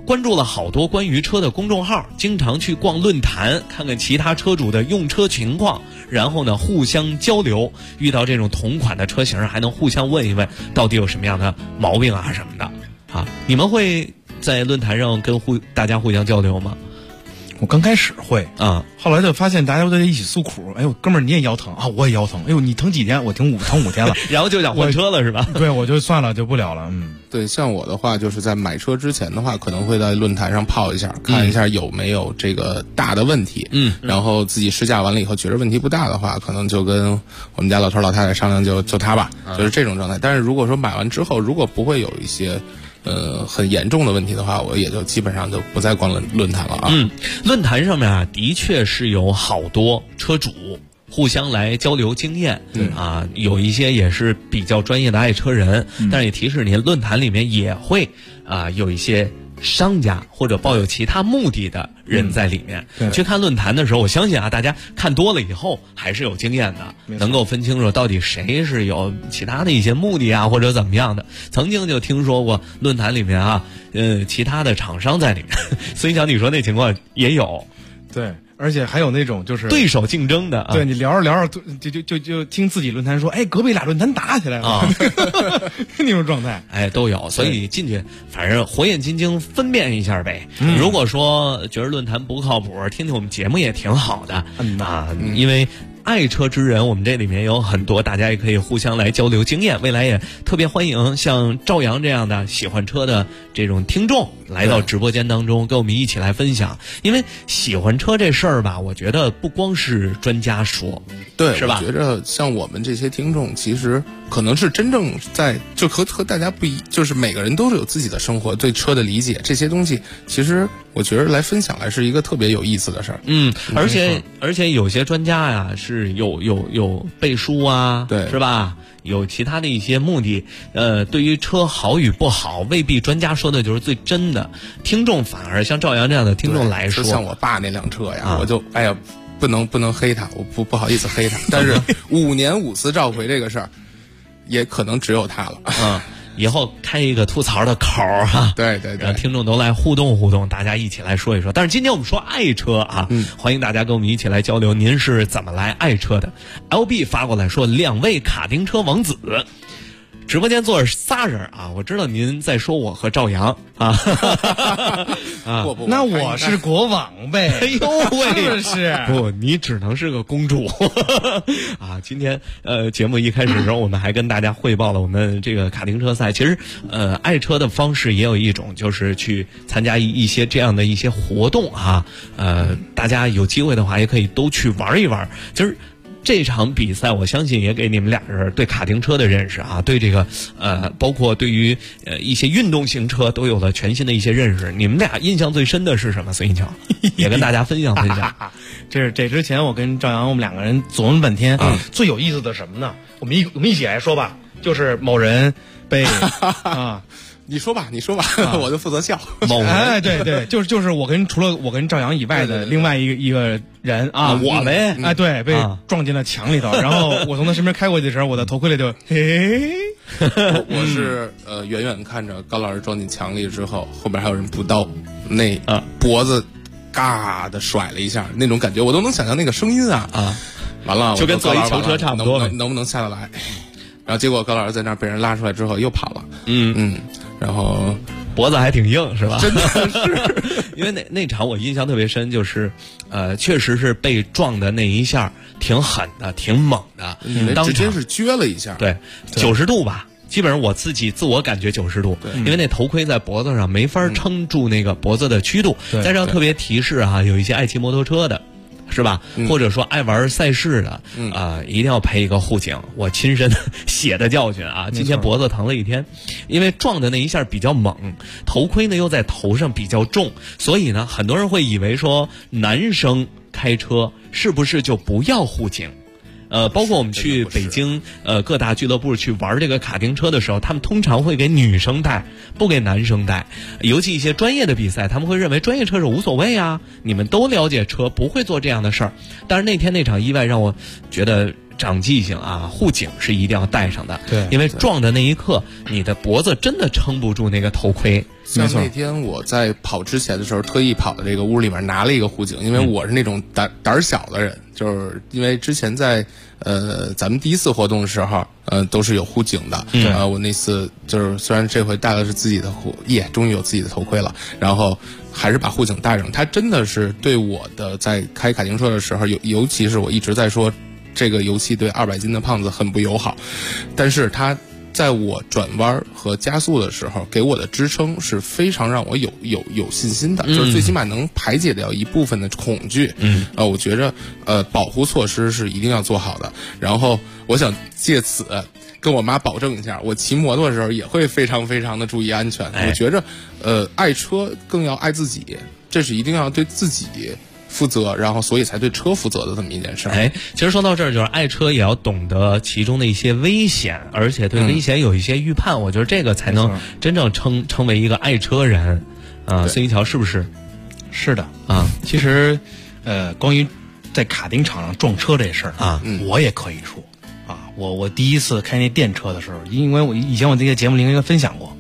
关注了好多关于车的公众号，经常去逛论坛，看看其他车主的用车情况，然后呢互相交流，遇到这种同款的车型还能互相问一问到底有什么样的毛病啊什么的啊。你们会在论坛上跟大家互相交流吗？ 我刚开始会啊，后来就发现大家都在一起诉苦。哎呦，哥们儿你也腰疼啊，我也腰疼。哎呦，你疼几天？我疼5天了。 然后就想换车了是吧？ 对，我就算了，就不了了。 对，像我的话，就是在买车之前的话，可能会在论坛上泡一下，看一下有没有这个大的问题。然后自己试驾完了以后，觉得问题不大的话，可能就跟我们家老头老太太商量，就他吧，就是这种状态。但是如果说买完之后，如果不会有一些很严重的问题的话，我也就基本上就不再逛论坛了啊。 论坛上面啊，的确是有好多车主互相来交流经验，啊，有一些也是比较专业的爱车人，但是也提示您，论坛里面也会有一些商家或者抱有其他目的的人在里面。去看论坛的时候，我相信啊，大家看多了以后还是有经验的，能够分清楚到底谁是有其他的一些目的啊，或者怎么样的。曾经就听说过论坛里面啊，其他的厂商在里面。孙一强，你说那情况也有？ 对。而且还有那种就是对手竞争的， 对，你聊着聊着就听自己论坛说，哎，隔壁俩论坛打起来了啊，那种状态， 哎，都有。所以进去反正火眼金睛分辨一下呗。如果说觉得论坛不靠谱，听听我们节目也挺好的啊，因为爱车之人，我们这里面有很多，大家也可以互相来交流经验。未来也特别欢迎像赵阳这样的喜欢车的这种听众来到直播间当中，跟我们一起来分享。因为喜欢车这事儿吧，我觉得不光是专家说， 对， 是吧？ 我觉得像我们这些听众，其实可能是真正在就和大家不一，就是每个人都是有自己的生活，对车的理解，这些东西其实我觉得来分享来是一个特别有意思的事儿。 而且有些专家呀是有背书啊， 对， 是吧？有其他的一些目的，对于车好与不好，未必专家说的就是最真的。听众反而像赵阳这样的听众来说， 像我爸那辆车呀，我就哎呀，不能黑他，我不好意思黑他。但是5年5次召回这个事儿，也可能只有他了。 以后开一个吐槽的口儿哈， 对， 让听众都来互动，大家一起来说一说。但是今天我们说爱车啊，欢迎大家跟我们一起来交流，您是怎么来爱车的 ？LB 发过来说，2位卡丁车王子。直播间坐着仨人啊，我知道您在说我和赵阳啊， 那我是国王呗， 哎呦喂， 是不，你只能是个公主啊。今天节目一开始的时候，我们还跟大家汇报了我们这个卡丁车赛。其实爱车的方式也有一种，就是去参加一些这样的一些活动啊，大家有机会的话也可以都去玩一玩。就是这场比赛，我相信也给你们俩人对卡丁车的认识啊，对这个包括对于一些运动型车都有了全新的一些认识。你们俩印象最深的是什么？孙一强也跟大家分享。 这之前我跟赵阳我们两个人琢磨半天，最有意思的什么呢？我们一起来说吧，就是某人被啊。 你说吧，我就负责笑。 哎，对，就是除了我跟赵阳以外的另外一个人啊， 我呗， 哎，对，被撞进了墙里头，然后我从他身边开过去的时候，我的头盔里就嘿， 我是远远看着高老师撞进墙里之后，后边还有人补刀，那脖子嘎的甩了一下，那种感觉我都能想象那个声音啊，完了就跟坐一球车差不多， 能不能下得来？然后结果高老师在那儿被人拉出来之后又跑了，然后脖子还挺硬是吧？ 真的是， 因为那场我印象特别深，就是确实是被撞的那一下挺狠的，挺猛的， 直接是撅了一下， 对，90度吧。基本上我自我感觉90度，因为那头盔在脖子上没法撑住那个脖子的曲度。在这特别提示啊，有一些爱骑摩托车的，是吧？或者说爱玩赛事的，一定要配一个护颈。我亲身血的教训啊，今天脖子疼了一天，因为撞的那一下比较猛，头盔呢又在头上比较重，所以呢，很多人会以为说男生开车是不是就不要护颈？包括我们去北京各大俱乐部去玩这个卡丁车的时候，他们通常会给女生带，不给男生带。尤其一些专业的比赛，他们会认为专业车手无所谓啊，你们都了解车，不会做这样的事儿。但是那天那场意外让我觉得长记性啊，护颈是一定要带上的。 对， 因为撞的那一刻，你的脖子真的撑不住那个头盔。 像那天我在跑之前的时候，特意跑到这个屋里面拿了一个护颈，因为我是那种胆小的人，就是因为之前在咱们第一次活动的时候，都是有护颈的。我那次就是虽然这回戴的是自己的终于有自己的头盔了，然后还是把护颈戴上。它真的是对我的在开卡丁车的时候，尤其是我一直在说这个游戏对200斤的胖子很不友好，但是它在我转弯和加速的时候给我的支撑是非常让我有信心的，就是最起码能排解掉一部分的恐惧。我觉着保护措施是一定要做好的。然后我想借此跟我妈保证一下，我骑摩托的时候也会非常非常的注意安全。我觉着爱车更要爱自己，这是一定要对自己负责，然后所以才对车负责的这么一件事。 其实说到这儿，就是爱车也要懂得其中的一些危险，而且对危险有一些预判。我觉得这个才能真正称为一个爱车人。孙一桥是不是？ 是的啊。其实关于在卡丁场上撞车这事儿啊，我也可以说啊，我第一次开那电车的时候，因为我以前我这个节目里应该分享过，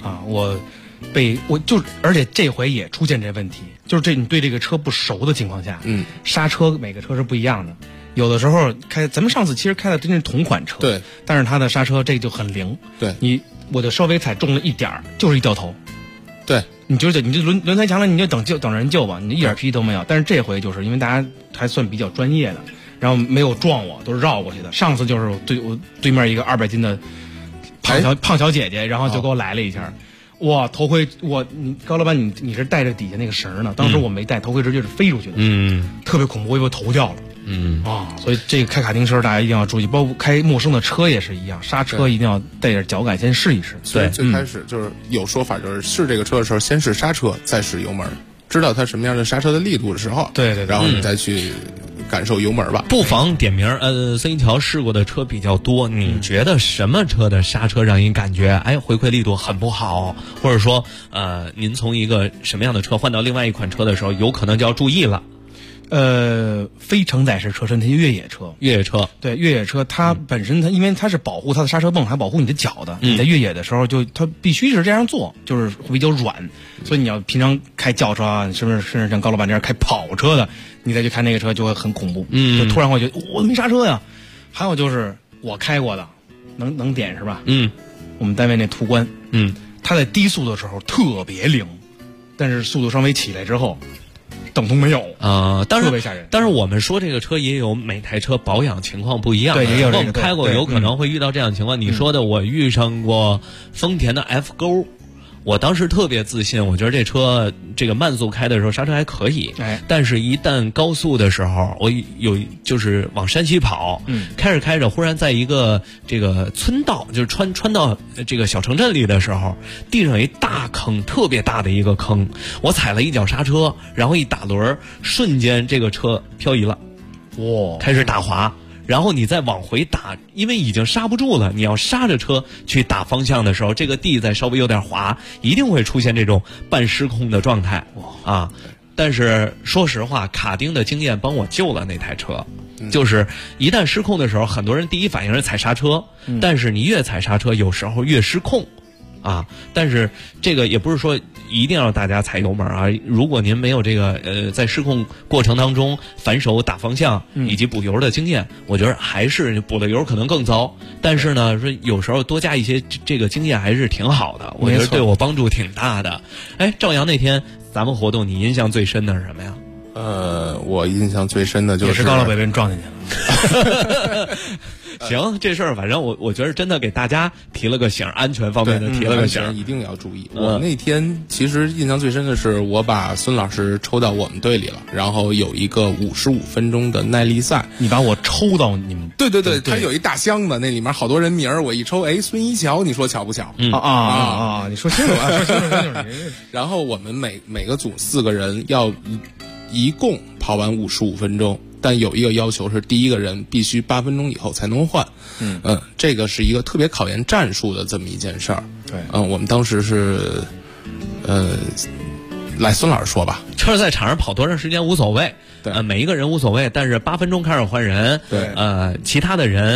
而且这回也出现这问题，就是你对这个车不熟的情况下，刹车每个车是不一样的，有的时候咱们上次其实开的真是同款车， 对， 但是它的刹车这个就很灵， 对， 我就稍微踩重了一点儿，就是一掉头， 对， 你就轮胎墙了，你就等人救吧，你一点脾气都没有。但是这回就是因为大家还算比较专业的，然后没有撞我，都是绕过去的。上次就是我对面一个200斤的胖小姐姐，然后就给我来了一下。哇，头盔你高老板你是带着底下那个绳呢，当时我没带，头盔直接是飞出去的，特别恐怖，我以为头掉了，所以这个开卡丁车大家一定要注意，包括开陌生的车也是一样，刹车一定要带点脚感先试一试。 对，最开始就是有说法，就是试这个车的时候，先试刹车，再试油门，知道它什么样的刹车的力度的时候， 对， 然后你再去感受油门吧。 不妨点名。孙一桥试过的车比较多，你觉得什么车的刹车让你感觉回馈力度很不好，或者说您从一个什么样的车换到另外一款车的时候，有可能就要注意了？ 非承载式车身，它是越野车。对，越野车它本身因为它是保护它的刹车泵，还保护你的脚的。你在越野的时候它必须是这样做，就是会比较软。所以你要平常开轿车啊，是不是甚至像高老板这样开跑车的，你再去开那个车就会很恐怖。就突然会觉得我没刹车呀。还有就是我开过的，能点是吧？我们单位那途观，它在低速的时候特别灵，但是速度稍微起来之后。等同没有特别吓人。 但是我们说这个车也有每台车保养情况不一样， 对，也有我们开过有可能会遇到这样的情况。你说的我遇上过丰田的 F 勾，我当时特别自信，我觉得这车这个慢速开的时候刹车还可以，但是一旦高速的时候，我就是往山西跑，开着开着，忽然在一个这个村道，就是穿到这个小城镇里的时候，地上有一大坑，特别大的一个坑，我踩了一脚刹车，然后一打轮，瞬间这个车漂移了，开始打滑。然后你再往回打，因为已经刹不住了，你要刹着车去打方向的时候，这个地再稍微有点滑，一定会出现这种半失控的状态啊。但是说实话，卡丁的经验帮我救了那台车，就是一旦失控的时候，很多人第一反应是踩刹车，但是你越踩刹车，有时候越失控。但是这个也不是说一定要大家踩油门啊。如果您没有这个在失控过程当中反手打方向以及补油的经验，我觉得还是补了油可能更糟。但是呢，说有时候多加一些这个经验还是挺好的，我觉得对我帮助挺大的。赵阳，那天咱们活动你印象最深的是什么呀？ 我印象最深的就是也是高老板被人撞进去了。 行，这事儿反正我觉得真的给大家提了个醒，安全方面的提了个醒， 一定要注意。我那天其实印象最深的是，我把孙老师抽到我们队里了，然后有一个55分钟的耐力赛。 你把我抽到你们？ 对，他有一大箱子，那里面好多人名儿，我一抽，孙一桥，你说巧不巧？ 你说清楚啊，说清楚。 然后我们每个组4个人要一共跑完55分钟。但有一个要求是，第一个人必须8分钟以后才能换。这个是一个特别考验战术的这么一件事儿。 对， 我们当时是，来孙老师说吧。 就是在场上跑多长时间无所谓， 对， 每一个人无所谓，但是8分钟开始换人， 对， 其他的人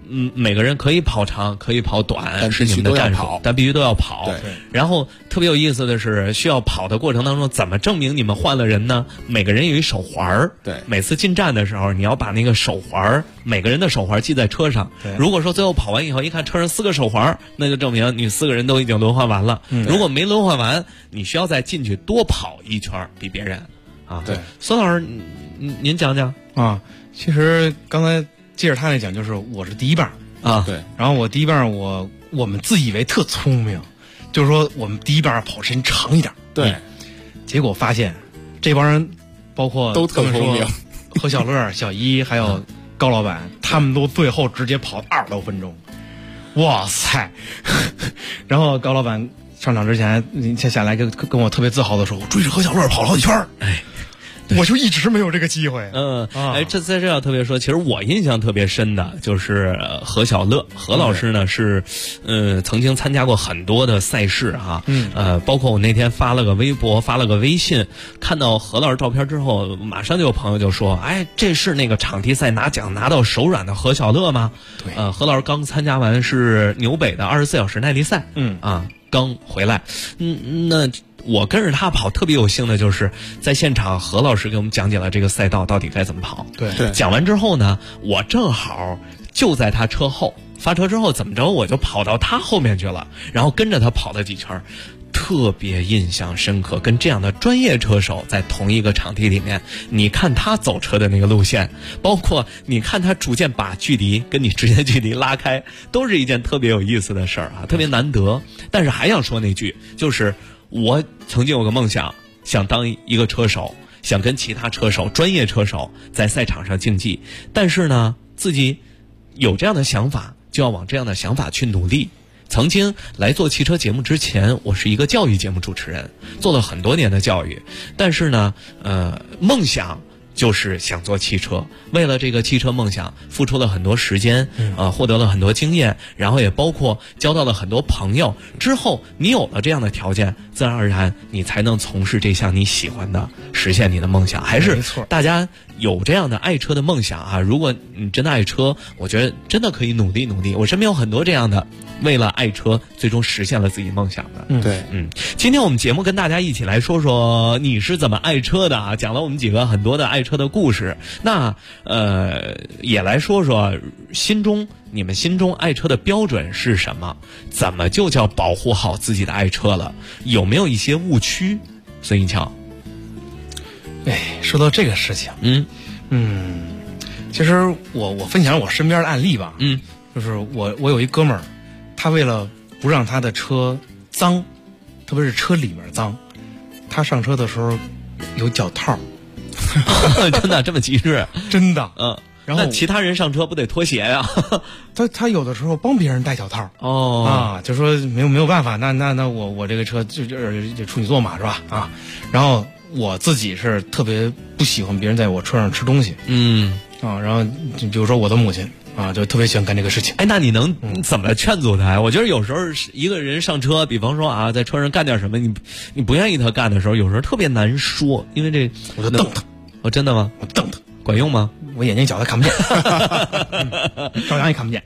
每个人可以跑长，可以跑短，是你们的战术，但必须都要跑。 对。 然后特别有意思的是，需要跑的过程当中，怎么证明你们换了人呢？每个人有一手环， 对。 每次进站的时候，你要把那个手环，每个人的手环系在车上。如果说最后跑完以后，一看车上4个手环，那就证明你4个人都已经轮换完了。如果没轮换完，你需要再进去多跑一圈，比别人啊。 对。 孙老师，您讲讲啊。其实刚才接着他来讲，就是我是第一棒啊， 对。 然后我第一棒，我们自以为特聪明，就是说我们第一棒跑时间长一点。 对。 结果发现这帮人，包括都特聪明， 何小乐、小一还有高老板，他们都最后直接跑20多分钟。哇塞！然后高老板上场之前下来跟我特别自豪的说，我追着何小乐跑了好几圈。 哎。 我就一直没有这个机会。 在这要特别说，其实我印象特别深的就是何小乐，何老师呢是曾经参加过很多的赛事哈，包括我那天发了个微博，发了个微信，看到何老师照片之后，马上就有朋友就说，哎，这是那个场地赛拿奖拿到手软的何小乐吗？ 对， 何老师刚参加完是纽北的24小时耐力赛，刚回来，那。我跟着他跑特别有幸的就是在现场何老师给我们讲解了这个赛道到底该怎么跑。 对， 讲完之后呢，我正好就在他车后，发车之后怎么着我就跑到他后面去了，然后跟着他跑了几圈，特别印象深刻。跟这样的专业车手在同一个场地里面，你看他走车的那个路线，包括你看他逐渐把距离跟你之间的距离拉开，都是一件特别有意思的事儿啊，特别难得。但是还想说那句，就是我曾经有个梦想，想当一个车手，想跟其他车手、专业车手在赛场上竞技。但是呢，自己有这样的想法，就要往这样的想法去努力。曾经来做汽车节目之前，我是一个教育节目主持人，做了很多年的教育。但是呢，梦想就是想做汽车，为了这个汽车梦想付出了很多时间，获得了很多经验，然后也包括交到了很多朋友。之后你有了这样的条件，自然而然你才能从事这项你喜欢的，实现你的梦想。还是大家有这样的爱车的梦想啊！如果你真的爱车，我觉得真的可以努力努力。我身边有很多这样的，为了爱车最终实现了自己梦想的。 对， 今天我们节目跟大家一起来说说你是怎么爱车的啊，讲了我们几个很多的爱车的故事。那也来说说你们心中爱车的标准是什么？怎么就叫保护好自己的爱车了？有没有一些误区？孙一桥。 说到这个事情，其实我分享我身边的案例吧，就是我有一哥们儿，他为了不让他的车脏，特别是车里面脏，他上车的时候有脚套。 真的这么机智？ 真的，然后那其他人上车不得脱鞋呀？ 他有的时候帮别人戴脚套就说没有办法，那我这个车就处女座嘛，是吧？然后我自己是特别不喜欢别人在我车上吃东西，然后就比如说我的母亲就特别喜欢干这个事情。 哎，那你能怎么劝阻他呀？我觉得有时候一个人上车，比方说在车上干点什么，你不愿意他干的时候，有时候特别难说，因为这我就瞪他。 真的吗？ 我瞪他， 管用吗？ 我眼睛角他看不见，赵阳也看不见。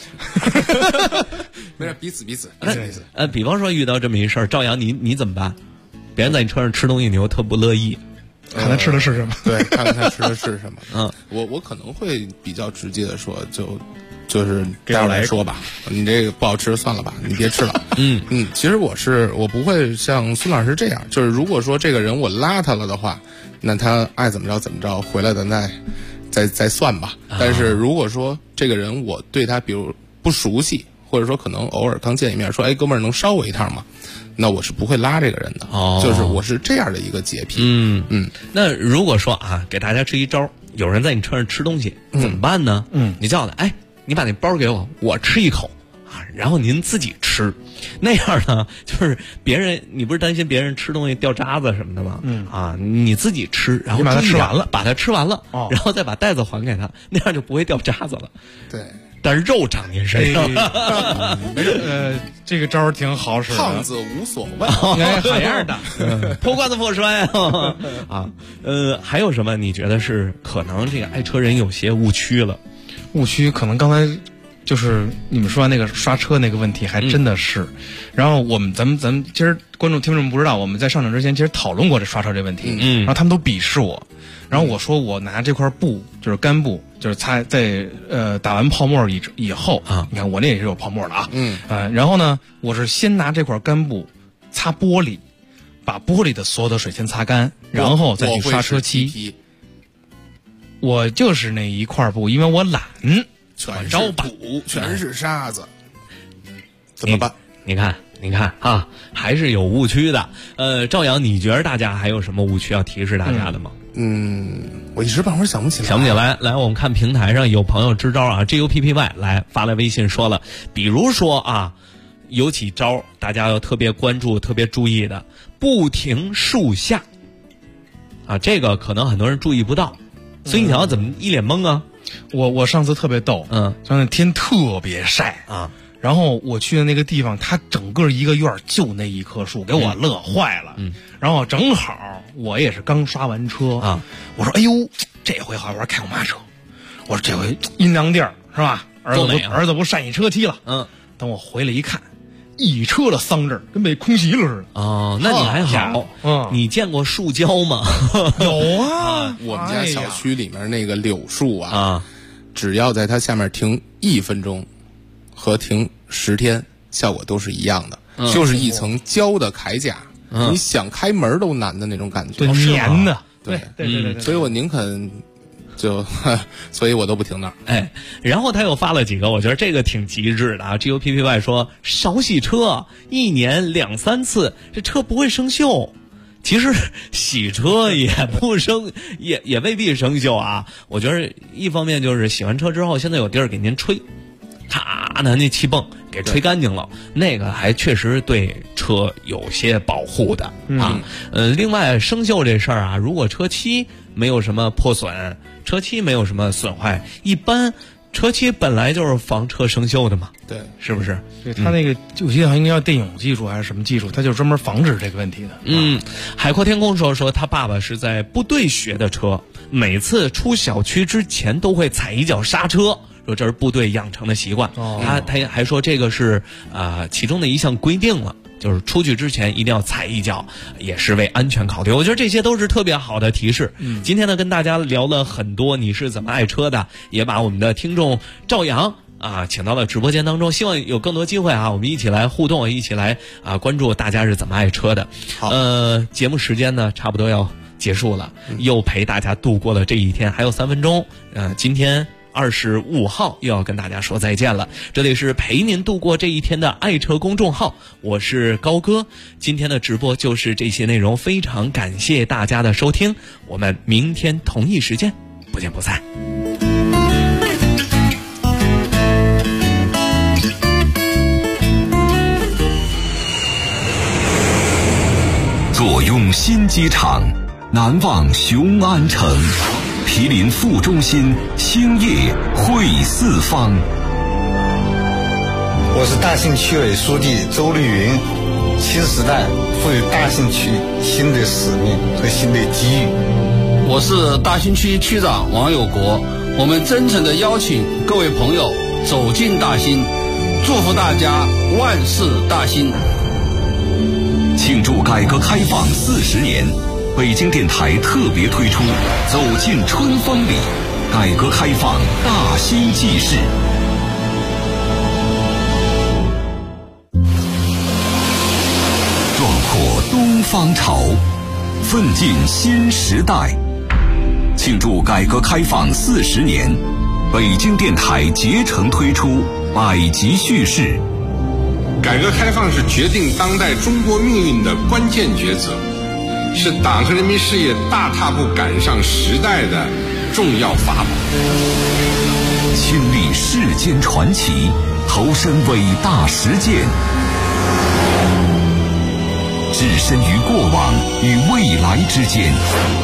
没事，彼此。 比方说遇到这么一事儿，赵阳你怎么办？别人在你车上吃东西，你又特不乐意。 看他吃的是什么？ 对，看看他吃的是什么。我可能会比较直接的说，就是待会儿来说吧，你这个不好吃算了吧，你别吃了。其实我不会像孙老师这样，就是如果说这个人我拉他了的话，那他爱怎么着怎么着，回来的再算吧。但是如果说这个人我对他比如不熟悉，或者说可能偶尔刚见一面，说哎哥们儿能捎我一趟吗？那我是不会拉这个人的。就是我是这样的一个洁癖。 那如果说给大家支一招，有人在你车上吃东西怎么办呢？你叫他，哎，你把那包给我吃一口然后您自己吃，那样呢，就是别人，你不是担心别人吃东西掉渣子什么的吗？你自己吃，然后把它吃完了，然后再把袋子还给他，那样就不会掉渣子了。 对， 但是肉长您身上， 这个招挺好使的。 胖子无所谓， 好样的， 破罐子破摔还有什么？你觉得是可能这个爱车人有些误区了？ 误区可能刚才就是你们说那个刷车那个问题还真的是，然后咱们其实观众听众不知道，我们在上场之前其实讨论过这刷车这问题，然后他们都鄙视我，然后我说我拿这块布就是干布，就是擦在打完泡沫以后啊，你看我那也是有泡沫的啊，然后呢我是先拿这块干布擦玻璃，把玻璃的所有的水先擦干，然后再去刷车漆。我就是那一块布，因为我懒。 全是土，全是沙子，怎么办？ 你看啊，还是有误区的。赵阳，你觉得大家还有什么误区要提示大家的吗？ 我一时半会儿想不起来。来，我们看平台上有朋友支招啊 ，GUPPY 来发来微信说了，比如说啊，有几招大家要特别关注、特别注意的，不停树下啊，这个可能很多人注意不到。孙一条怎么一脸懵啊？ 我上次特别逗，上次天特别晒啊， 然后我去的那个地方，它整个一个院就那一棵树，给我乐坏了。然后正好我也是刚刷完车啊，我说哎呦，这回好玩开我妈车，我说这回阴凉地儿是吧？儿子不善意车漆了，等我回来一看，一车的桑葚跟被空袭了似的。 哦，那你还好。你见过树胶吗？ 有啊， 我们家小区里面那个柳树啊，只要在它下面停1分钟和停10天，效果都是一样的，就是一层胶的铠甲，你想开门都难的那种感觉， 粘的。 对，所以我宁肯。所以我都不停那儿。 哎，然后他又发了几个，我觉得这个挺极致的啊。GUPPY 说少洗车，1年2、3次，这车不会生锈。其实洗车也不生，也未必生锈啊。我觉得一方面就是洗完车之后，现在有地儿给您吹，咔的那气泵给吹干净了，那个还确实对车有些保护的啊。另外生锈这事儿啊，如果车漆没有什么破损，车漆没有什么损坏，一般车漆本来就是防车生锈的嘛， 对， 是不是？ 对，他那个我记得应该叫电泳技术还是什么技术，他就专门防止这个问题的。 海阔天空说他爸爸是在部队学的车，每次出小区之前都会踩一脚刹车，说这是部队养成的习惯。他还说这个是其中的一项规定了。就是出去之前一定要踩一脚，也是为安全考虑。我觉得这些都是特别好的提示。今天呢，跟大家聊了很多你是怎么爱车的，也把我们的听众赵阳请到了直播间当中，希望有更多机会我们一起来互动，一起来关注大家是怎么爱车的。好，节目时间呢差不多要结束了，又陪大家度过了这一天，还有3分钟。今天25号又要跟大家说再见了。这里是陪您度过这一天的爱车公众号，我是高哥。今天的直播就是这些内容，非常感谢大家的收听，我们明天同一时间不见不散。 坐拥新机场，难忘雄安城。毗邻副中心，兴业汇四方。 我是大兴区委书记周绿云。新时代赋予大兴区新的使命和新的机遇。 我是大兴区区长王有国。我们真诚地邀请各位朋友走进大兴，祝福大家万事大兴。 庆祝改革开放40年。北京电台特别推出走进春风里，改革开放大兴纪事。壮阔东方潮，奋进新时代。庆祝改革开放40年，北京电台竭诚推出百集叙事。 改革开放是决定当代中国命运的关键抉择，是党和人民事业大踏步赶上时代的重要法宝。 亲历世间传奇，投身伟大实践，置身于过往与未来之间。